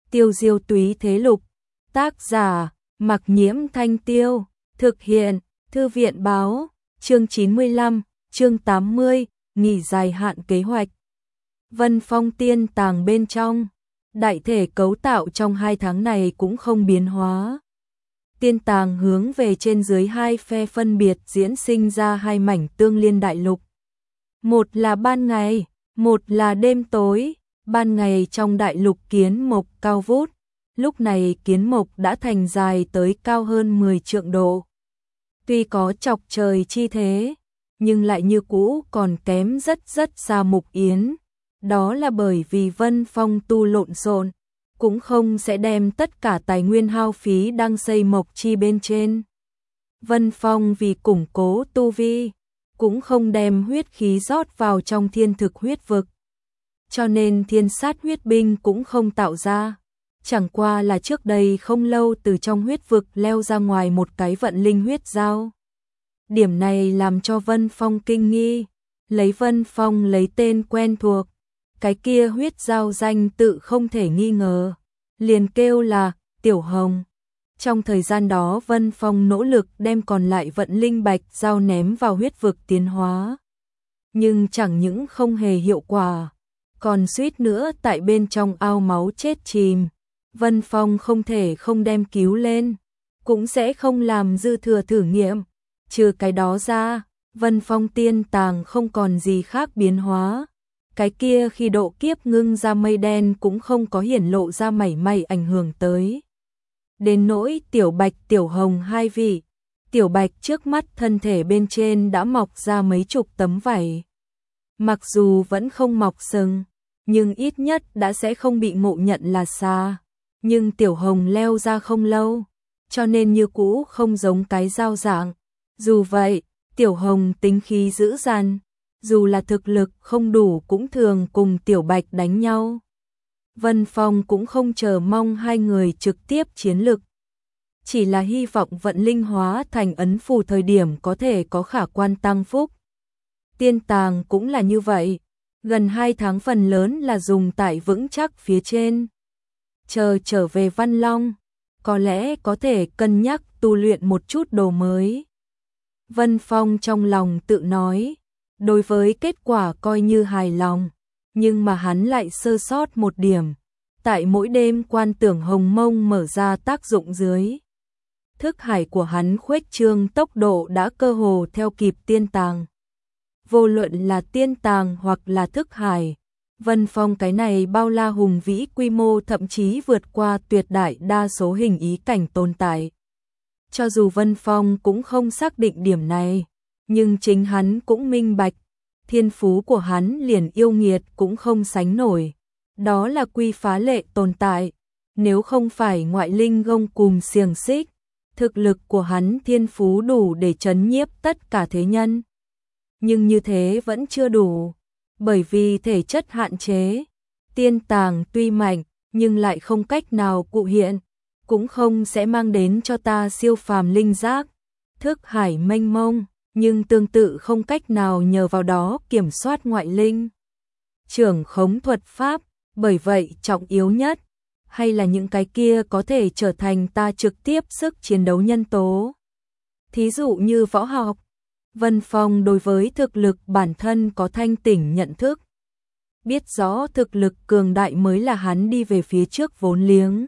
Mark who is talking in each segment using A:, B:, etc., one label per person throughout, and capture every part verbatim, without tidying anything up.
A: Tiêu diêu túy thế lục. Tác giả, Mặc Nhiễm Thanh Tiêu. Thực hiện, Thư viện báo. Chương chín mươi lăm, chương tám mươi, nghỉ dài hạn kế hoạch. Vân Phong tiên tàng bên trong. Đại thể cấu tạo trong hai tháng này cũng không biến hóa. Tiên tàng hướng về trên dưới hai phe phân biệt diễn sinh ra hai mảnh tương liên đại lục. Một là ban ngày, một là đêm tối. Ban ngày trong đại lục kiến mộc cao vút, lúc này kiến mộc đã thành dài tới cao hơn mười trượng độ. Tuy có chọc trời chi thế, nhưng lại như cũ còn kém rất rất xa Mục Yến. Đó là bởi vì Vân Phong tu lộn xộn, cũng không sẽ đem tất cả tài nguyên hao phí đang xây mộc chi bên trên. Vân Phong vì củng cố tu vi, cũng không đem huyết khí rót vào trong thiên thực huyết vực. Cho nên thiên sát huyết binh cũng không tạo ra. Chẳng qua là trước đây không lâu từ trong huyết vực leo ra ngoài một cái vận linh huyết dao. Điểm này làm cho Vân Phong kinh nghi. Lấy Vân Phong lấy tên quen thuộc, cái kia huyết dao danh tự không thể nghi ngờ. Liền kêu là Tiểu Hồng. Trong thời gian đó Vân Phong nỗ lực đem còn lại vận linh bạch dao ném vào huyết vực tiến hóa. Nhưng chẳng những không hề hiệu quả, còn suýt nữa tại bên trong ao máu chết chìm. Vân Phong không thể không đem cứu lên, cũng sẽ không làm dư thừa thử nghiệm. Trừ cái đó ra, Vân Phong tiên tàng không còn gì khác biến hóa. Cái kia khi độ kiếp ngưng ra mây đen cũng không có hiển lộ ra mảy may ảnh hưởng tới. Đến nỗi Tiểu Bạch Tiểu Hồng hai vị, Tiểu Bạch trước mắt thân thể bên trên đã mọc ra mấy chục tấm vảy. Mặc dù vẫn không mọc sừng, nhưng ít nhất đã sẽ không bị ngộ nhận là xa. Nhưng Tiểu Hồng leo ra không lâu, cho nên như cũ không giống cái dao dạng. Dù vậy, Tiểu Hồng tính khí dữ dằn, dù là thực lực không đủ cũng thường cùng Tiểu Bạch đánh nhau. Vân Phong cũng không chờ mong hai người trực tiếp chiến lực, chỉ là hy vọng vận linh hóa thành ấn phù thời điểm có thể có khả quan tăng phúc. Tiên tàng cũng là như vậy, gần hai tháng phần lớn là dùng tại vững chắc phía trên. Chờ trở về Văn Long, có lẽ có thể cân nhắc tu luyện một chút đồ mới. Vân Phong trong lòng tự nói, đối với kết quả coi như hài lòng, nhưng mà hắn lại sơ sót một điểm. Tại mỗi đêm quan tưởng hồng mông mở ra tác dụng dưới, thức hải của hắn khuếch trương tốc độ đã cơ hồ theo kịp tiên tàng. Vô luận là tiên tàng hoặc là thức hải, Vân Phong cái này bao la hùng vĩ quy mô thậm chí vượt qua tuyệt đại đa số hình ý cảnh tồn tại. Cho dù Vân Phong cũng không xác định điểm này, nhưng chính hắn cũng minh bạch, thiên phú của hắn liền yêu nghiệt cũng không sánh nổi. Đó là quy phá lệ tồn tại, nếu không phải ngoại linh gông cùm xiềng xích, thực lực của hắn thiên phú đủ để trấn nhiếp tất cả thế nhân. Nhưng như thế vẫn chưa đủ, bởi vì thể chất hạn chế, tiên tàng tuy mạnh nhưng lại không cách nào cụ hiện, cũng không sẽ mang đến cho ta siêu phàm linh giác, thức hải mênh mông, nhưng tương tự không cách nào nhờ vào đó kiểm soát ngoại linh. Trưởng khống thuật pháp, bởi vậy trọng yếu nhất, hay là những cái kia có thể trở thành ta trực tiếp sức chiến đấu nhân tố. Thí dụ như võ học, Vân Phong đối với thực lực bản thân có thanh tỉnh nhận thức. Biết rõ thực lực cường đại mới là hắn đi về phía trước vốn liếng.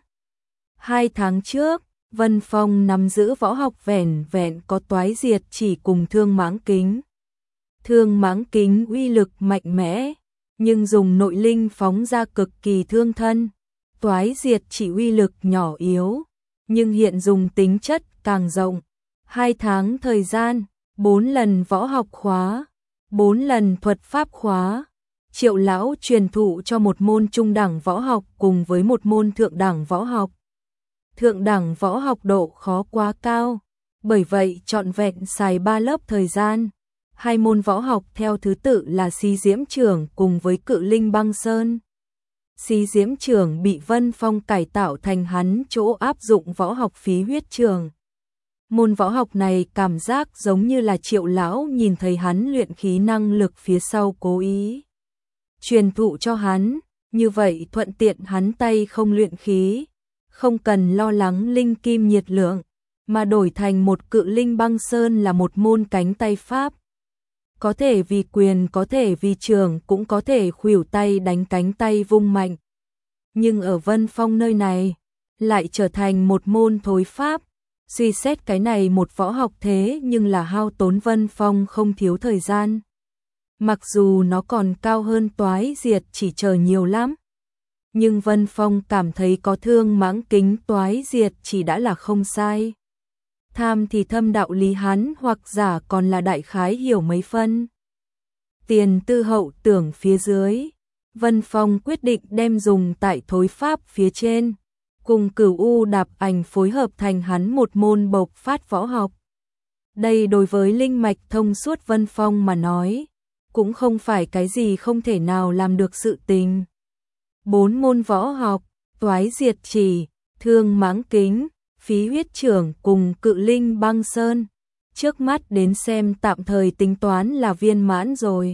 A: Hai tháng trước, Vân Phong nắm giữ võ học vẻn vẹn có toái diệt chỉ cùng thương mãng kính. Thương mãng kính uy lực mạnh mẽ, nhưng dùng nội linh phóng ra cực kỳ thương thân. Toái diệt chỉ uy lực nhỏ yếu, nhưng hiện dùng tính chất càng rộng. Hai tháng thời gian, bốn lần võ học khóa, bốn lần thuật pháp khóa. Triệu lão truyền thụ cho một môn trung đẳng võ học cùng với một môn thượng đẳng võ học. Thượng đẳng võ học độ khó quá cao, bởi vậy trọn vẹn xài ba lớp thời gian. Hai môn võ học theo thứ tự là Xí Diễm Trưởng cùng với Cự Linh Băng Sơn. Xí Diễm Trưởng bị Vân Phong cải tạo thành hắn chỗ áp dụng võ học Phí Huyết Trường. Môn võ học này cảm giác giống như là Triệu lão nhìn thấy hắn luyện khí năng lực phía sau cố ý truyền thụ cho hắn, Như vậy thuận tiện hắn tay không luyện khí, không cần lo lắng linh kim nhiệt lượng, mà đổi thành một cự linh băng sơn là một môn cánh tay pháp. Có thể vì quyền, có thể vì trường, cũng có thể khuỷu tay đánh cánh tay vung mạnh. Nhưng ở Vân Phong nơi này, lại trở thành một môn thối pháp. Suy xét cái này một võ học thế nhưng là hao tốn Vân Phong không thiếu thời gian. Mặc dù nó còn cao hơn toái diệt chỉ chờ nhiều lắm. Nhưng Vân Phong cảm thấy có thương mãng kính toái diệt chỉ đã là không sai. Tham thì thâm đạo lý hắn hoặc giả còn là đại khái hiểu mấy phân. Tiền tư hậu tưởng phía dưới. Vân Phong quyết định đem dùng tại thối pháp phía trên. Cùng Cửu U đạp ảnh phối hợp thành hắn một môn bộc phát võ học. Đây đối với linh mạch thông suốt Vân Phong mà nói, cũng không phải cái gì không thể nào làm được sự tình. Bốn môn võ học, toái diệt chỉ, thương mãng kính, phí huyết trưởng cùng cự linh băng sơn. Trước mắt đến xem tạm thời tính toán là viên mãn rồi.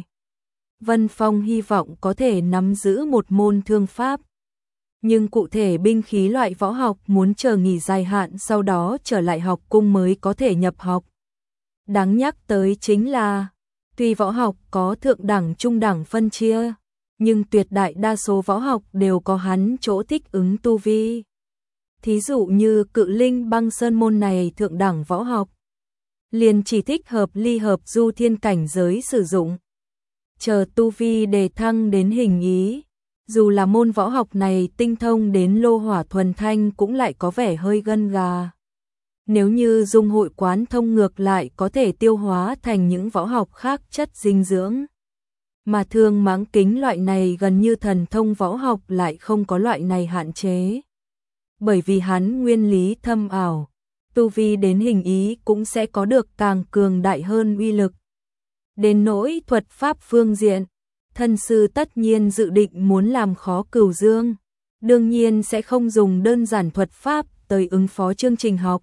A: Vân Phong hy vọng có thể nắm giữ một môn thương pháp. Nhưng cụ thể binh khí loại võ học muốn chờ nghỉ dài hạn sau đó trở lại học cung mới có thể nhập học. Đáng nhắc tới chính là, tuy võ học có thượng đẳng trung đẳng phân chia, nhưng tuyệt đại đa số võ học đều có hắn chỗ thích ứng tu vi. Thí dụ như cự linh băng sơn môn này thượng đẳng võ học, liền chỉ thích hợp ly hợp du thiên cảnh giới sử dụng. Chờ tu vi đề thăng đến hình ý, dù là môn võ học này tinh thông đến lô hỏa thuần thanh cũng lại có vẻ hơi gân gà. Nếu như dung hội quán thông ngược lại có thể tiêu hóa thành những võ học khác chất dinh dưỡng. Mà thương mãng kính loại này gần như thần thông võ học lại không có loại này hạn chế. Bởi vì hắn nguyên lý thâm ảo, tu vi đến hình ý cũng sẽ có được càng cường đại hơn uy lực. Đến nỗi thuật pháp phương diện, thân sư tất nhiên dự định muốn làm khó Cửu Dương, đương nhiên sẽ không dùng đơn giản thuật pháp tới ứng phó chương trình học.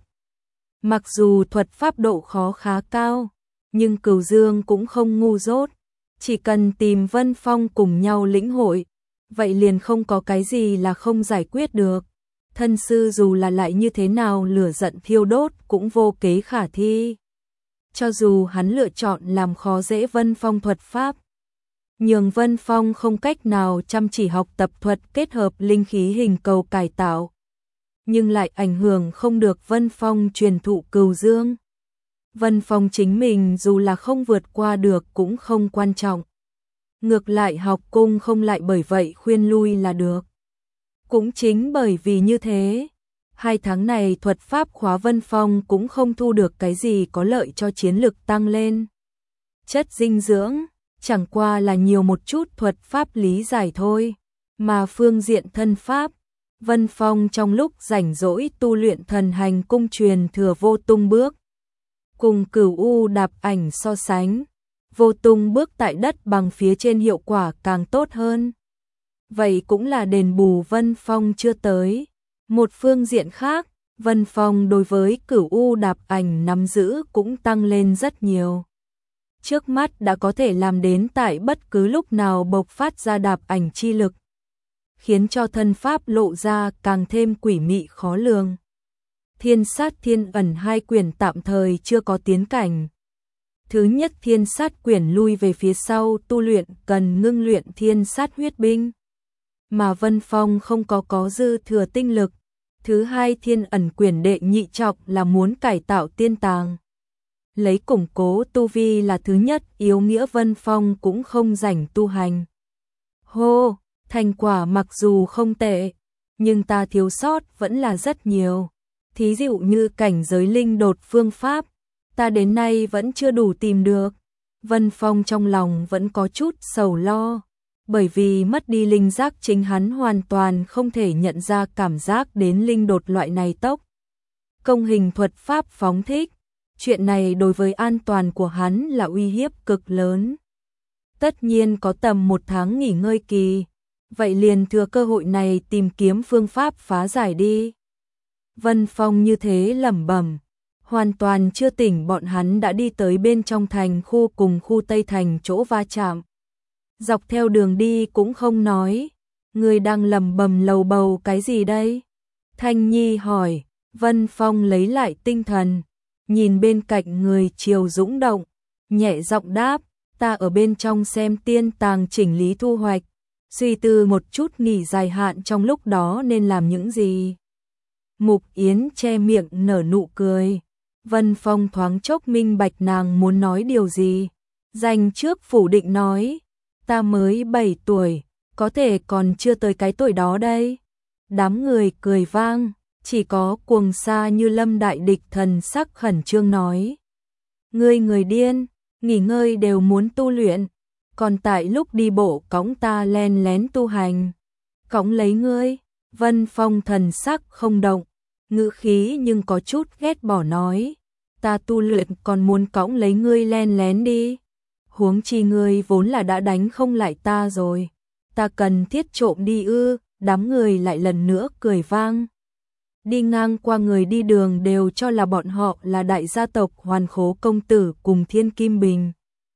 A: Mặc dù thuật pháp độ khó khá cao, nhưng Cửu Dương cũng không ngu dốt, chỉ cần tìm Vân Phong cùng nhau lĩnh hội, vậy liền không có cái gì là không giải quyết được. Thân sư dù là lại như thế nào lửa giận thiêu đốt cũng vô kế khả thi. Cho dù hắn lựa chọn làm khó dễ Vân Phong thuật pháp, nhường Vân Phong không cách nào chăm chỉ học tập thuật kết hợp linh khí hình cầu cải tạo, nhưng lại ảnh hưởng không được Vân Phong truyền thụ Cửu Dương. Vân Phong chính mình dù là không vượt qua được cũng không quan trọng. Ngược lại học cung không lại bởi vậy khuyên lui là được. Cũng chính bởi vì như thế, hai tháng này thuật pháp khóa Vân Phong cũng không thu được cái gì có lợi cho chiến lực tăng lên. Chất dinh dưỡng, chẳng qua là nhiều một chút thuật pháp lý giải thôi, mà phương diện thân pháp, Vân Phong trong lúc rảnh rỗi tu luyện thần hành cung truyền thừa vô tung bước. Cùng Cửu U đạp ảnh so sánh, vô tung bước tại đất bằng phía trên hiệu quả càng tốt hơn. Vậy cũng là đền bù Vân Phong chưa tới. Một phương diện khác, Vân Phong đối với Cửu U đạp ảnh nắm giữ cũng tăng lên rất nhiều. Trước mắt đã có thể làm đến tại bất cứ lúc nào bộc phát ra đạp ảnh chi lực, khiến cho thân pháp lộ ra càng thêm quỷ mị khó lường. Thiên sát thiên ẩn hai quyển tạm thời chưa có tiến cảnh. Thứ nhất thiên sát quyển lui về phía sau tu luyện cần ngưng luyện thiên sát huyết binh, mà Vân Phong không có có dư thừa tinh lực. Thứ hai thiên ẩn quyển đệ nhị trọng là muốn cải tạo tiên tàng, lấy củng cố tu vi là thứ nhất, yếu nghĩa Vân Phong cũng không rảnh tu hành. Hô, thành quả mặc dù không tệ, nhưng ta thiếu sót vẫn là rất nhiều. Thí dụ như cảnh giới linh đột phương pháp, ta đến nay vẫn chưa đủ tìm được. Vân Phong trong lòng vẫn có chút sầu lo, bởi vì mất đi linh giác chính hắn hoàn toàn không thể nhận ra cảm giác đến linh đột loại này tốc. Công hình thuật pháp phóng thích, chuyện này đối với an toàn của hắn là uy hiếp cực lớn. Tất nhiên có tầm một tháng nghỉ ngơi kỳ, vậy liền thừa cơ hội này tìm kiếm phương pháp phá giải đi. Vân Phong như thế lẩm bẩm, hoàn toàn chưa tỉnh bọn hắn đã đi tới bên trong thành khu cùng khu Tây Thành chỗ va chạm. Dọc theo đường đi cũng không nói, Ngươi đang lầm bầm lầu bầu cái gì đây? Thanh Nhi hỏi. Vân Phong lấy lại tinh thần, nhìn bên cạnh người chiều dũng động, nhẹ giọng đáp, ta ở bên trong xem tiên tàng chỉnh lý thu hoạch, suy tư một chút nghỉ dài hạn trong lúc đó nên làm những gì. Mục Yến che miệng nở nụ cười. Vân Phong thoáng chốc minh bạch nàng muốn nói điều gì. Dành trước phủ định nói, ta mới bảy tuổi, có thể còn chưa tới cái tuổi đó đây. Đám người cười vang, chỉ có Cuồng Sa như lâm đại địch thần sắc khẩn trương nói. Ngươi người điên, nghỉ ngơi đều muốn tu luyện, còn tại lúc đi bộ cõng ta len lén tu hành. Cõng lấy ngươi, Vân Phong thần sắc không động, ngữ khí nhưng có chút ghét bỏ nói. Ta tu luyện còn muốn cõng lấy ngươi len lén đi. Huống chi ngươi vốn là đã đánh không lại ta rồi. Ta cần thiết trộm đi ư, đám người lại lần nữa cười vang. Đi ngang qua người đi đường đều cho là bọn họ là đại gia tộc Hoàn Khố công tử cùng Thiên Kim Bình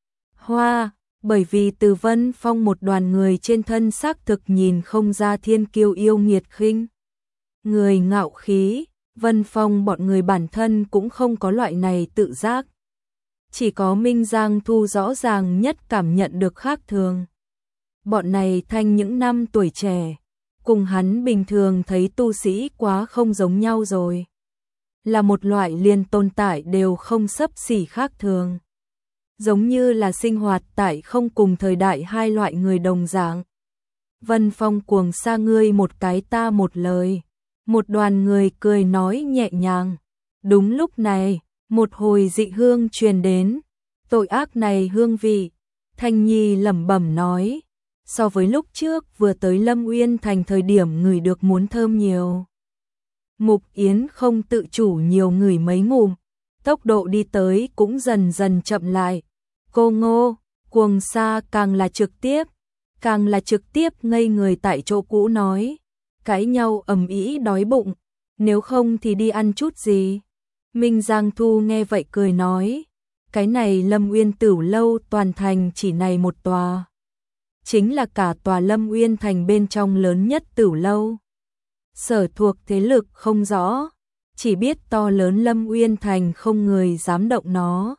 A: Hoa, bởi vì từ Vân Phong một đoàn người trên thân xác thực nhìn không ra thiên kiêu yêu nghiệt khinh. Người ngạo khí, Vân Phong bọn người bản thân cũng không có loại này tự giác. Chỉ có Minh Giang Thu rõ ràng nhất cảm nhận được khác thường. Bọn này thanh những năm tuổi trẻ, cùng hắn bình thường thấy tu sĩ quá không giống nhau rồi. Là một loại liền tồn tại đều không xấp xỉ khác thường. Giống như là sinh hoạt tại không cùng thời đại hai loại người đồng dạng. Vân Phong Cuồng Sa ngươi một cái ta một lời. Một đoàn người cười nói nhẹ nhàng. Đúng lúc này, một hồi dị hương truyền đến. Tội ác này hương vị. Thanh Nhi lẩm bẩm nói. So với lúc trước vừa tới Lâm Uyên Thành thời điểm ngửi được muốn thơm nhiều. Mục Yến không tự chủ nhiều ngửi mấy ngụm. Tốc độ đi tới cũng dần dần chậm lại. Cô Ngô, Cuồng Sa càng là trực tiếp. Càng là trực tiếp ngây người tại chỗ cũ nói. Cãi nhau ầm ĩ đói bụng. Nếu không thì đi ăn chút gì. Minh Giang Thu nghe vậy cười nói. Cái này Lâm Uyên Tửu lâu toàn thành chỉ này một tòa. Chính là cả tòa Lâm Uyên Thành bên trong lớn nhất Tửu lâu. Sở thuộc thế lực không rõ. Chỉ biết to lớn Lâm Uyên Thành không người dám động nó.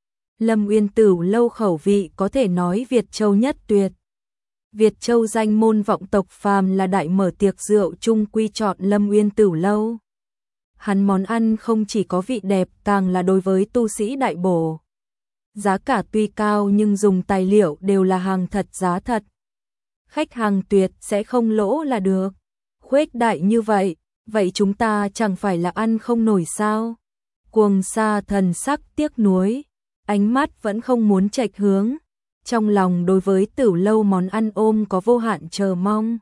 A: Lâm Uyên Tửu lâu khẩu vị có thể nói Việt Châu nhất tuyệt. Việt Châu danh môn vọng tộc phàm là đại mở tiệc rượu chung quy chọn Lâm Uyên Tửu lâu. Hắn món ăn không chỉ có vị đẹp càng là đối với tu sĩ đại bổ. Giá cả tuy cao nhưng dùng tài liệu đều là hàng thật giá thật. Khách hàng tuyệt sẽ không lỗ là được. Khuếch đại như vậy, vậy chúng ta chẳng phải là ăn không nổi sao? Cuồng Sa thần sắc tiếc nuối, ánh mắt vẫn không muốn chệch hướng. Trong lòng đối với Tửu lâu món ăn ôm có vô hạn chờ mong.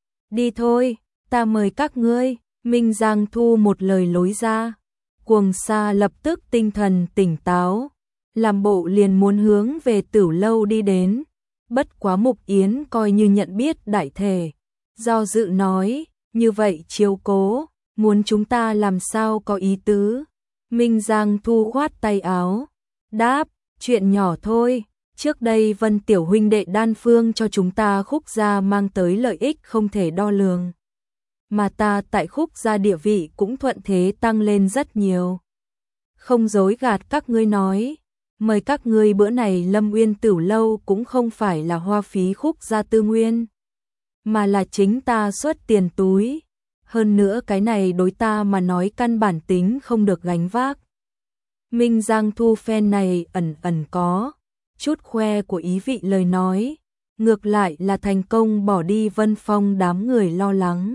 A: Đi thôi, ta mời các ngươi. Minh Giang Thu một lời lối ra. Cuồng Sa lập tức tinh thần tỉnh táo. Làm bộ liền muốn hướng về Tửu lâu đi đến. Bất quá Mục Yến coi như nhận biết đại thể. Do dự nói, như vậy chiếu cố, muốn chúng ta làm sao có ý tứ. Minh Giang Thu khoát tay áo. Đáp, chuyện nhỏ thôi. Trước đây Vân Tiểu huynh đệ đan phương cho chúng ta Khúc gia mang tới lợi ích không thể đo lường. Mà ta tại Khúc gia địa vị cũng thuận thế tăng lên rất nhiều. Không dối gạt các ngươi nói, mời các ngươi bữa này Lâm Uyên Tửu lâu cũng không phải là hoa phí Khúc gia tư nguyên, mà là chính ta xuất tiền túi. Hơn nữa cái này đối ta mà nói căn bản tính không được gánh vác. Minh Giang Thu phen này ẩn ẩn có chút khoe của ý vị lời nói, ngược lại là thành công bỏ đi Vân Phong đám người lo lắng.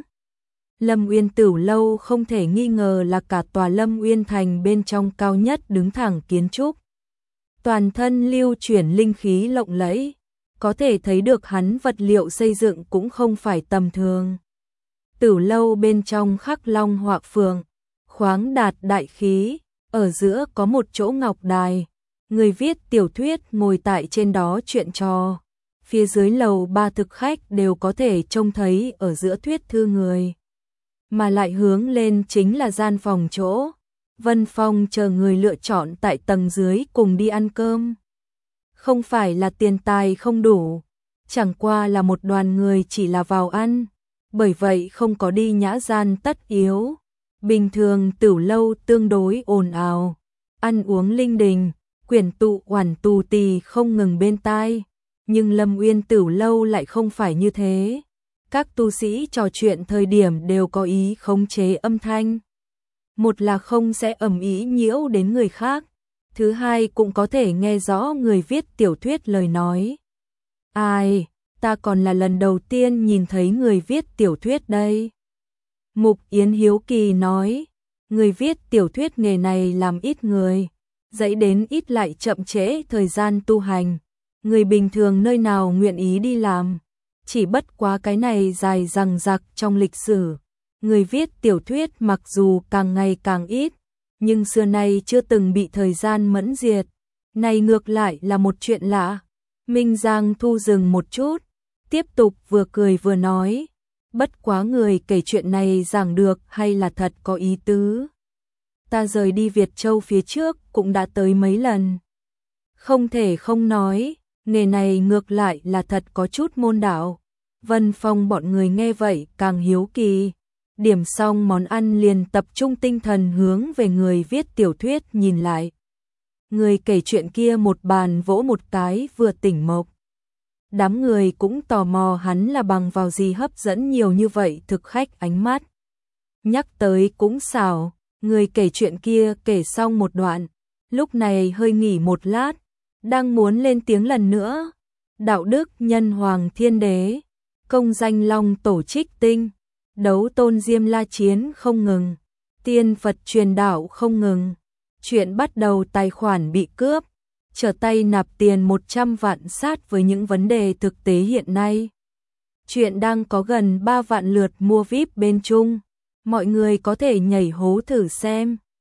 A: Lâm Uyên Tửu lâu không thể nghi ngờ là cả tòa Lâm Uyên Thành bên trong cao nhất đứng thẳng kiến trúc. Toàn thân lưu chuyển linh khí lộng lẫy, có thể thấy được hắn vật liệu xây dựng cũng không phải tầm thường. Tửu lâu bên trong khắc long họa phượng, khoáng đạt đại khí, ở giữa có một chỗ ngọc đài. Người viết tiểu thuyết ngồi tại trên đó chuyện trò. Phía dưới lầu ba thực khách đều có thể trông thấy ở giữa thuyết thư người. Mà lại hướng lên chính là gian phòng chỗ. Vân Phong chờ người lựa chọn tại tầng dưới cùng đi ăn cơm. Không phải là tiền tài không đủ, chẳng qua là một đoàn người chỉ là vào ăn, bởi vậy không có đi nhã gian tất yếu. Bình thường tửu lâu tương đối ồn ào, ăn uống linh đình, quyển tụ oản tù tì không ngừng bên tai, nhưng Lâm Uyên tửu lâu lại không phải như thế. Các tu sĩ trò chuyện thời điểm đều có ý khống chế âm thanh. Một là không sẽ ầm ĩ nhiễu đến người khác, thứ hai cũng có thể nghe rõ người viết tiểu thuyết lời nói. Ai, ta còn là lần đầu tiên nhìn thấy người viết tiểu thuyết đây. Mục Yến hiếu kỳ nói, người viết tiểu thuyết nghề này làm ít người, dẫy đến ít lại chậm trễ thời gian tu hành. Người bình thường nơi nào nguyện ý đi làm, chỉ bất quá cái này dài dằng dặc trong lịch sử. Người viết tiểu thuyết mặc dù càng ngày càng ít, nhưng xưa nay chưa từng bị thời gian mẫn diệt. Này ngược lại là một chuyện lạ. Minh Giang thu dừng một chút, tiếp tục vừa cười vừa nói, bất quá người kể chuyện này giảng được hay là thật có ý tứ. Ta rời đi Việt Châu phía trước cũng đã tới mấy lần. Không thể không nói, nghề này ngược lại là thật có chút môn đạo. Vân Phong bọn người nghe vậy càng hiếu kỳ. Điểm xong món ăn liền tập trung tinh thần hướng về người viết tiểu thuyết nhìn lại. Người kể chuyện kia một bàn vỗ một cái vừa tỉnh mộng. Đám người cũng tò mò hắn là bằng vào gì hấp dẫn nhiều như vậy thực khách ánh mắt. Nhắc tới cũng xảo, người kể chuyện kia kể xong một đoạn, lúc này hơi nghỉ một lát, đang muốn lên tiếng lần nữa. Đạo đức nhân hoàng thiên đế, công danh long tổ trích tinh, đấu tôn diêm la chiến không ngừng, tiên Phật truyền đạo không ngừng. Chuyện bắt đầu tài khoản bị cướp, trở tay nạp tiền một trăm vạn sát với những vấn đề thực tế hiện nay. Chuyện đang có gần ba vạn lượt mua víp bên Trung, mọi người có thể nhảy hố thử xem.